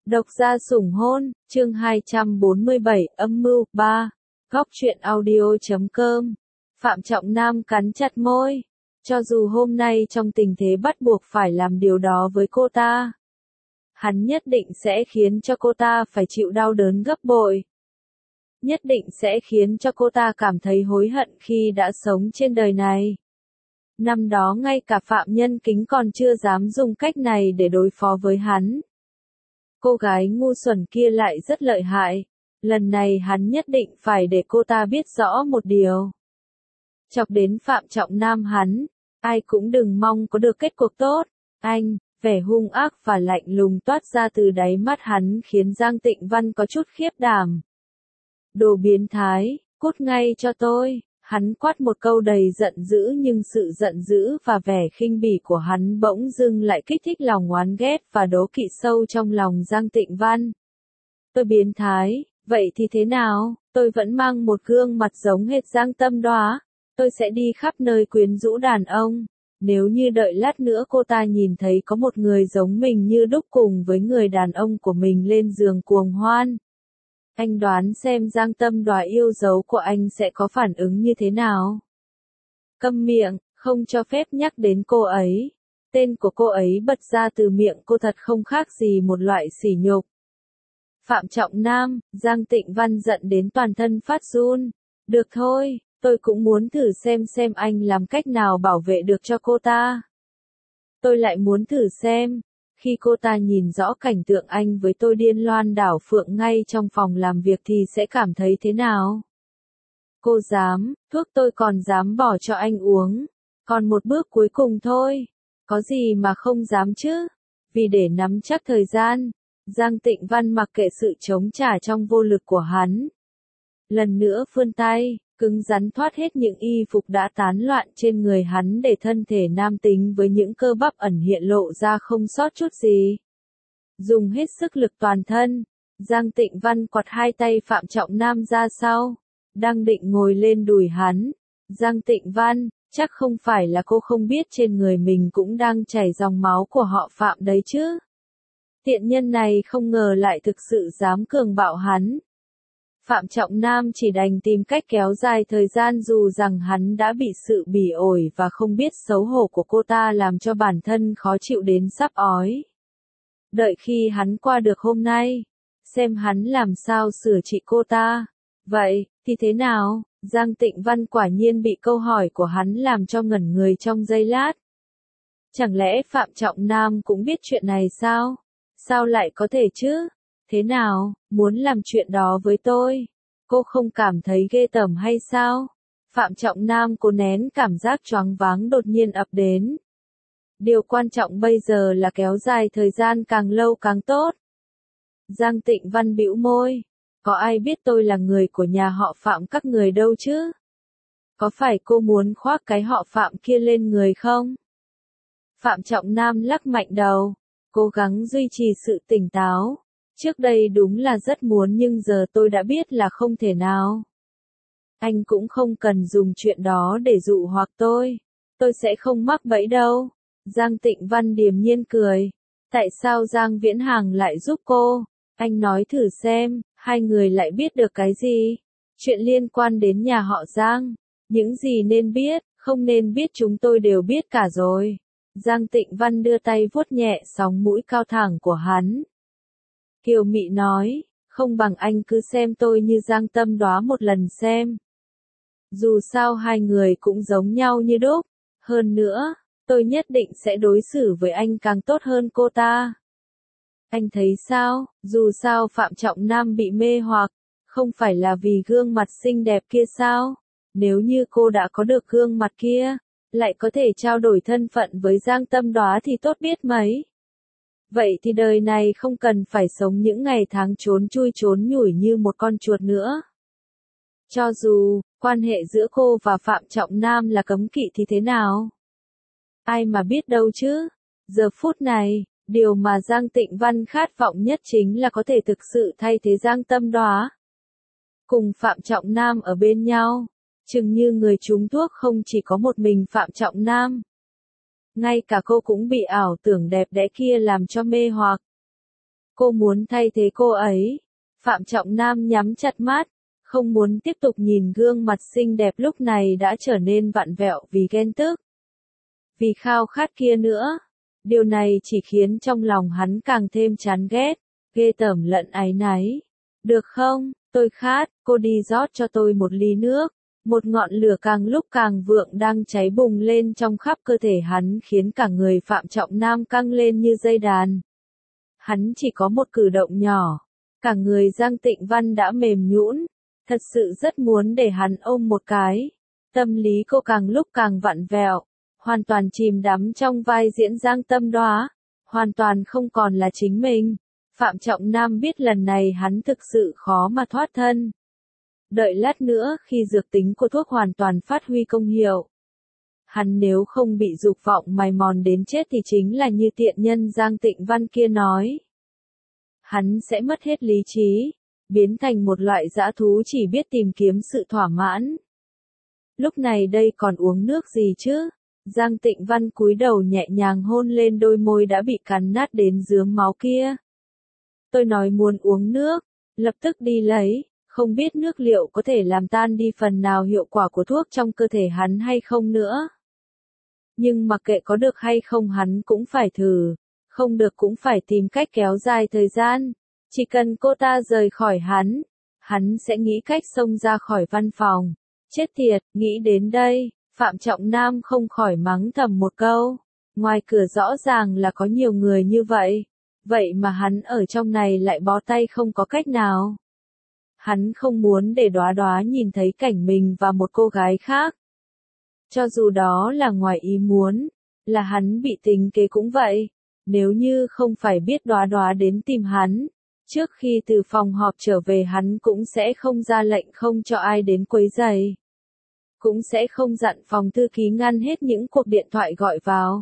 Độc gia sủng hôn, chương 247, âm mưu, 3. Góc truyện audio.com. Phạm Trọng Nam cắn chặt môi. Cho dù hôm nay trong tình thế bắt buộc phải làm điều đó với cô ta, hắn nhất định sẽ khiến cho cô ta phải chịu đau đớn gấp bội. Nhất định sẽ khiến cho cô ta cảm thấy hối hận khi đã sống trên đời này. Năm đó ngay cả Phạm Nhân Kính còn chưa dám dùng cách này để đối phó với hắn. Cô gái ngu xuẩn kia lại rất lợi hại. Lần này hắn nhất định phải để cô ta biết rõ một điều. Chọc đến Phạm Trọng Nam hắn, ai cũng đừng mong có được kết cục tốt. Anh, vẻ hung ác và lạnh lùng toát ra từ đáy mắt hắn khiến Giang Tịnh Văn có chút khiếp đảm. Đồ biến thái, cút ngay cho tôi. Hắn quát một câu đầy giận dữ, nhưng sự giận dữ và vẻ khinh bỉ của hắn bỗng dưng lại kích thích lòng oán ghét và đố kỵ sâu trong lòng Giang Tịnh Văn. Tôi biến thái, vậy thì thế nào? Tôi vẫn mang một gương mặt giống hệt Giang Tâm Đoá. Tôi sẽ đi khắp nơi quyến rũ đàn ông. Nếu như đợi lát nữa cô ta nhìn thấy có một người giống mình như đúc cùng với người đàn ông của mình lên giường cuồng hoan, anh đoán xem Giang Tâm Đoá yêu dấu của anh sẽ có phản ứng như thế nào? Câm miệng, không cho phép nhắc đến cô ấy. Tên của cô ấy bật ra từ miệng cô thật không khác gì một loại sỉ nhục. Phạm Trọng Nam, Giang Tịnh Văn giận đến toàn thân phát run. Được thôi, tôi cũng muốn thử xem anh làm cách nào bảo vệ được cho cô ta. Tôi lại muốn thử xem. Khi cô ta nhìn rõ cảnh tượng anh với tôi điên loan đảo phượng ngay trong phòng làm việc thì sẽ cảm thấy thế nào? Cô dám, thuốc tôi còn dám bỏ cho anh uống. Còn một bước cuối cùng thôi. Có gì mà không dám chứ? Vì để nắm chắc thời gian, Giang Tịnh Văn mặc kệ sự chống trả trong vô lực của hắn. Lần nữa vươn tay, cứng rắn thoát hết những y phục đã tán loạn trên người hắn để thân thể nam tính với những cơ bắp ẩn hiện lộ ra không sót chút gì. Dùng hết sức lực toàn thân, Giang Tịnh Văn quạt hai tay Phạm Trọng Nam ra sau, đang định ngồi lên đùi hắn. Giang Tịnh Văn, chắc không phải là cô không biết trên người mình cũng đang chảy dòng máu của họ Phạm đấy chứ. Tiện nhân này không ngờ lại thực sự dám cường bạo hắn. Phạm Trọng Nam chỉ đành tìm cách kéo dài thời gian dù rằng hắn đã bị sự bỉ ổi và không biết xấu hổ của cô ta làm cho bản thân khó chịu đến sắp ói. Đợi khi hắn qua được hôm nay, xem hắn làm sao sửa trị cô ta. Vậy, thì thế nào? Giang Tịnh Văn quả nhiên bị câu hỏi của hắn làm cho ngẩn người trong giây lát. Chẳng lẽ Phạm Trọng Nam cũng biết chuyện này sao? Sao lại có thể chứ? Thế nào, muốn làm chuyện đó với tôi? Cô không cảm thấy ghê tởm hay sao? Phạm Trọng Nam cố nén cảm giác choáng váng đột nhiên ập đến. Điều quan trọng bây giờ là kéo dài thời gian càng lâu càng tốt. Giang Tịnh Văn bĩu môi. Có ai biết tôi là người của nhà họ Phạm các người đâu chứ? Có phải cô muốn khoác cái họ Phạm kia lên người không? Phạm Trọng Nam lắc mạnh đầu, cố gắng duy trì sự tỉnh táo. Trước đây đúng là rất muốn nhưng giờ tôi đã biết là không thể nào. Anh cũng không cần dùng chuyện đó để dụ hoặc tôi. Tôi sẽ không mắc bẫy đâu. Giang Tịnh Văn điềm nhiên cười. Tại sao Giang Viễn Hàng lại giúp cô? Anh nói thử xem, hai người lại biết được cái gì? Chuyện liên quan đến nhà họ Giang. Những gì nên biết, không nên biết chúng tôi đều biết cả rồi. Giang Tịnh Văn đưa tay vuốt nhẹ sóng mũi cao thẳng của hắn. Kiều Mị nói, không bằng anh cứ xem tôi như Giang Tâm Đoá một lần xem. Dù sao hai người cũng giống nhau như đúc. Hơn nữa, tôi nhất định sẽ đối xử với anh càng tốt hơn cô ta. Anh thấy sao? Dù sao Phạm Trọng Nam bị mê hoặc, không phải là vì gương mặt xinh đẹp kia sao? Nếu như cô đã có được gương mặt kia, lại có thể trao đổi thân phận với Giang Tâm Đoá thì tốt biết mấy. Vậy thì đời này không cần phải sống những ngày tháng trốn chui trốn nhủi như một con chuột nữa. Cho dù, quan hệ giữa cô và Phạm Trọng Nam là cấm kỵ thì thế nào? Ai mà biết đâu chứ? Giờ phút này, điều mà Giang Tịnh Văn khát vọng nhất chính là có thể thực sự thay thế Giang Tâm Đoá. Cùng Phạm Trọng Nam ở bên nhau, chừng như người trúng thuốc không chỉ có một mình Phạm Trọng Nam. Ngay cả cô cũng bị ảo tưởng đẹp đẽ kia làm cho mê hoặc. Cô muốn thay thế cô ấy. Phạm Trọng Nam nhắm chặt mắt, không muốn tiếp tục nhìn gương mặt xinh đẹp lúc này đã trở nên vặn vẹo vì ghen tức. Vì khao khát kia nữa. Điều này chỉ khiến trong lòng hắn càng thêm chán ghét, ghê tởm lẫn áy náy. Được không, tôi khát, cô đi rót cho tôi một ly nước. Một ngọn lửa càng lúc càng vượng đang cháy bùng lên trong khắp cơ thể hắn khiến cả người Phạm Trọng Nam căng lên như dây đàn. Hắn chỉ có một cử động nhỏ, cả người Giang Tịnh Văn đã mềm nhũn, thật sự rất muốn để hắn ôm một cái. Tâm lý cô càng lúc càng vặn vẹo, hoàn toàn chìm đắm trong vai diễn Giang Tâm Đoá, hoàn toàn không còn là chính mình. Phạm Trọng Nam biết lần này hắn thực sự khó mà thoát thân. Đợi lát nữa khi dược tính của thuốc hoàn toàn phát huy công hiệu, hắn nếu không bị dục vọng mài mòn đến chết thì chính là như tiện nhân Giang Tịnh Văn kia nói. Hắn sẽ mất hết lý trí, biến thành một loại dã thú chỉ biết tìm kiếm sự thỏa mãn. Lúc này đây còn uống nước gì chứ? Giang Tịnh Văn cúi đầu nhẹ nhàng hôn lên đôi môi đã bị cắn nát đến rướm máu kia. Tôi nói muốn uống nước, lập tức đi lấy, không biết nước liệu có thể làm tan đi phần nào hiệu quả của thuốc trong cơ thể hắn hay không nữa. Nhưng mặc kệ có được hay không hắn cũng phải thử, không được cũng phải tìm cách kéo dài thời gian. Chỉ cần cô ta rời khỏi hắn sẽ nghĩ cách xông ra khỏi văn phòng. Chết tiệt, nghĩ đến đây, Phạm Trọng Nam không khỏi mắng thầm một câu. Ngoài cửa rõ ràng là có nhiều người như vậy, vậy mà hắn ở trong này lại bó tay không có cách nào. Hắn không muốn để Đoá Đoá nhìn thấy cảnh mình và một cô gái khác. Cho dù đó là ngoài ý muốn, là hắn bị tính kế cũng vậy. Nếu như không phải biết Đoá Đoá đến tìm hắn, trước khi từ phòng họp trở về hắn cũng sẽ không ra lệnh không cho ai đến quấy rầy. Cũng sẽ không dặn phòng thư ký ngăn hết những cuộc điện thoại gọi vào.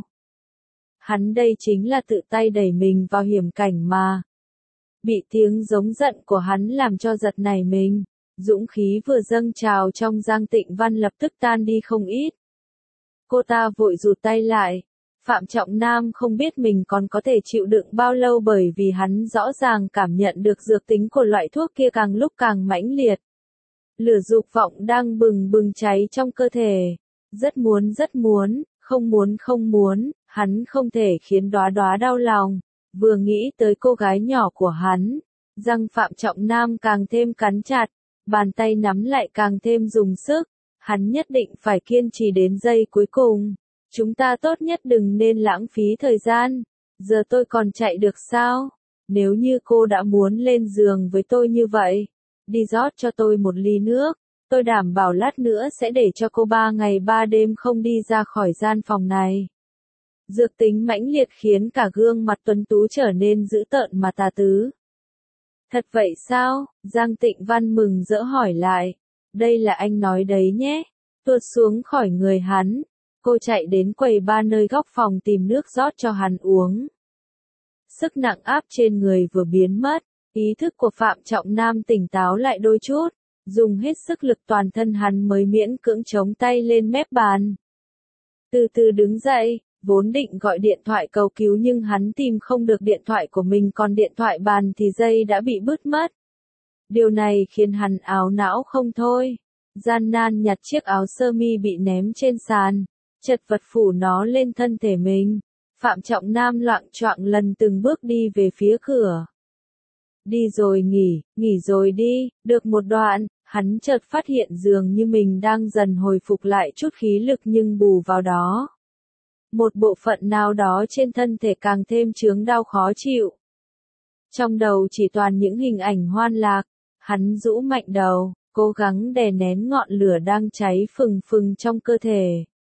Hắn đây chính là tự tay đẩy mình vào hiểm cảnh mà. Bị tiếng giống giận của hắn làm cho giật nảy mình, dũng khí vừa dâng trào trong Giang Tịnh Văn lập tức tan đi không ít. Cô ta vội rụt tay lại. Phạm Trọng Nam không biết mình còn có thể chịu đựng bao lâu bởi vì hắn rõ ràng cảm nhận được dược tính của loại thuốc kia càng lúc càng mãnh liệt. Lửa dục vọng đang bừng bừng cháy trong cơ thể. Rất muốn, không muốn, hắn không thể khiến Đoá Đoá đau lòng. Vừa nghĩ tới cô gái nhỏ của hắn, răng Phạm Trọng Nam càng thêm cắn chặt, bàn tay nắm lại càng thêm dùng sức. Hắn nhất định phải kiên trì đến giây cuối cùng. Chúng ta tốt nhất đừng nên lãng phí thời gian. Giờ tôi còn chạy được sao? Nếu như cô đã muốn lên giường với tôi như vậy, đi rót cho tôi một ly nước. Tôi đảm bảo lát nữa sẽ để cho cô 3 ngày 3 đêm không đi ra khỏi gian phòng này. Dược tính mãnh liệt khiến cả gương mặt tuấn tú trở nên dữ tợn mà tà tứ. Thật vậy sao? Giang Tịnh Văn mừng rỡ hỏi lại. Đây là anh nói đấy nhé. Tuột xuống khỏi người hắn. Cô chạy đến quầy ba nơi góc phòng tìm nước rót cho hắn uống. Sức nặng áp trên người vừa biến mất. Ý thức của Phạm Trọng Nam tỉnh táo lại đôi chút. Dùng hết sức lực toàn thân hắn mới miễn cưỡng chống tay lên mép bàn. Từ từ đứng dậy. Vốn định gọi điện thoại cầu cứu nhưng hắn tìm không được điện thoại của mình còn điện thoại bàn thì dây đã bị bứt mất. Điều này khiến hắn áo não không thôi. Gian nan nhặt chiếc áo sơ mi bị ném trên sàn, chật vật phủ nó lên thân thể mình. Phạm Trọng Nam loạng choạng lần từng bước đi về phía cửa. Đi rồi nghỉ rồi đi, được một đoạn, hắn chợt phát hiện dường như mình đang dần hồi phục lại chút khí lực nhưng bù vào đó. Một bộ phận nào đó trên thân thể càng thêm chướng đau khó chịu. Trong đầu chỉ toàn những hình ảnh hoan lạc, hắn rũ mạnh đầu, cố gắng đè nén ngọn lửa đang cháy phừng phừng trong cơ thể.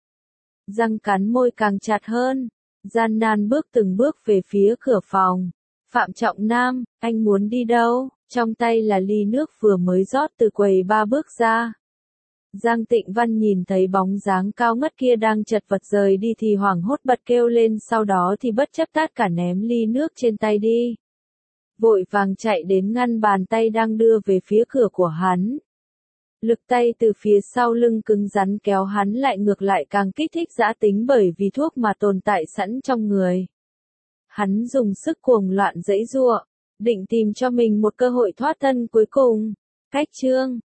Răng cắn môi càng chặt hơn, gian nan bước từng bước về phía cửa phòng. Phạm Trọng Nam, anh muốn đi đâu? Trong tay là ly nước vừa mới rót từ quầy ba bước ra. Giang Tịnh Văn nhìn thấy bóng dáng cao ngất kia đang chật vật rời đi thì hoảng hốt bật kêu lên, sau đó thì bất chấp tất cả ném ly nước trên tay đi. Vội vàng chạy đến ngăn bàn tay đang đưa về phía cửa của hắn. Lực tay từ phía sau lưng cứng rắn kéo hắn lại ngược lại càng kích thích dã tính bởi vì thuốc mà tồn tại sẵn trong người. Hắn dùng sức cuồng loạn giãy giụa, định tìm cho mình một cơ hội thoát thân cuối cùng. Cách chương